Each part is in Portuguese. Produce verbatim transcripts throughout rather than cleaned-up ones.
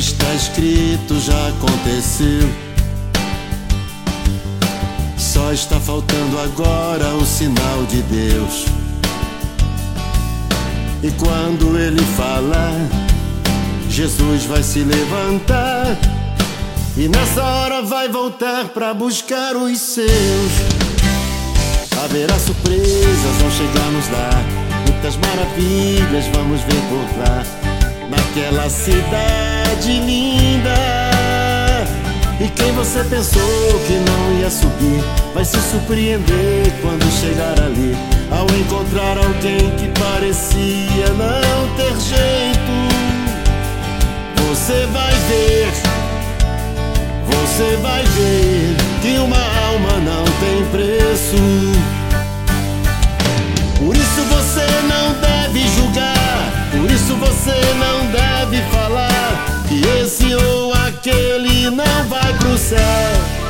está escrito já aconteceu. Só está faltando agora o sinal de Deus. E quando Ele falar, Jesus vai se levantar, e nessa hora vai voltar para buscar os seus. Haverá surpresas, vão chegar nos dar muitas maravilhas, vamos ver por lá, naquela cidade linda. E quem você pensou que não ia subir, vai se surpreender quando chegar ali, ao encontrar alguém que parecia não ter jeito. Você vai ver, você vai ver que uma alma não tem preço. Por isso você não deve julgar, por isso você não deve falar que esse ou aquele não vai pro céu.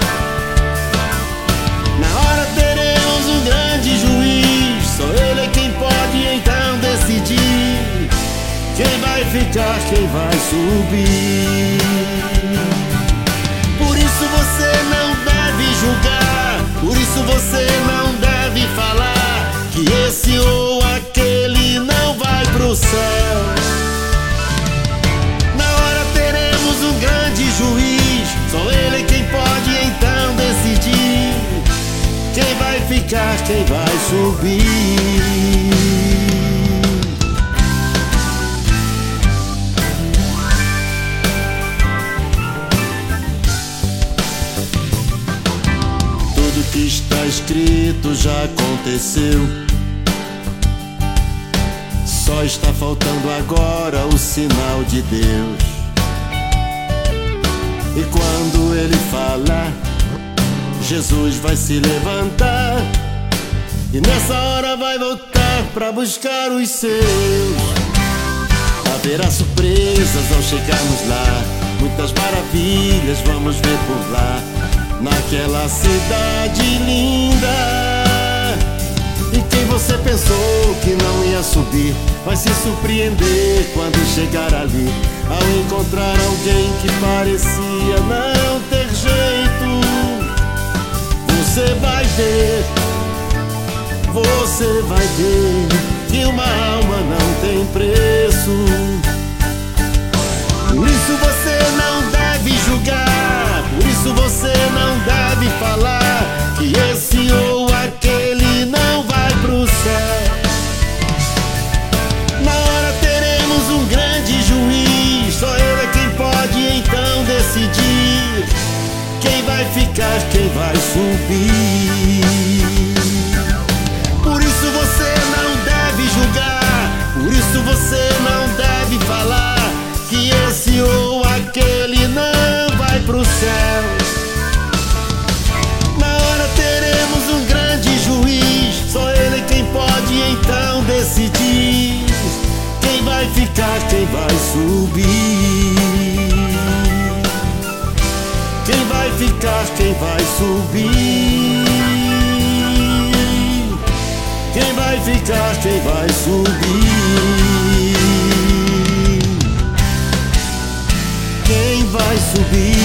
Na hora teremos um grande juiz, só Ele é quem pode então decidir quem vai ficar, quem vai subir. Por isso você não deve julgar, por isso você não deve falar que esse ou aquele não vai pro céu. Na hora teremos um grande juiz, só Ele é quem pode então decidir quem vai ficar, quem vai subir. Tudo que está escrito já aconteceu. Só está faltando agora o sinal de Deus. E quando Ele falar, Jesus vai se levantar, e nessa hora vai voltar para buscar os seus. Haverá surpresas ao chegarmos lá, muitas maravilhas vamos ver por lá, naquela cidade linda. E quem você pensou que não ia subir, vai se surpreender quando chegar ali, ao encontrar alguém que parecia não ter jeito. Você vai ver, você vai ver que uma alma não tem preço. Por isso você não deve julgar, por isso você não deve falar que esse ou aquele não vai pro céu. Na hora teremos um grande juiz, só Ele é quem pode então decidir quem vai ficar, quem vai subir. Por isso você não deve julgar, por isso você não deve falar que esse ou aquele não vai pro céu. Na hora teremos um grande juiz, só Ele é quem pode então decidir quem vai ficar, quem vai subir. Quem vai ficar, quem vai subir. Quem vai ficar, quem vai subir. Quem vai subir.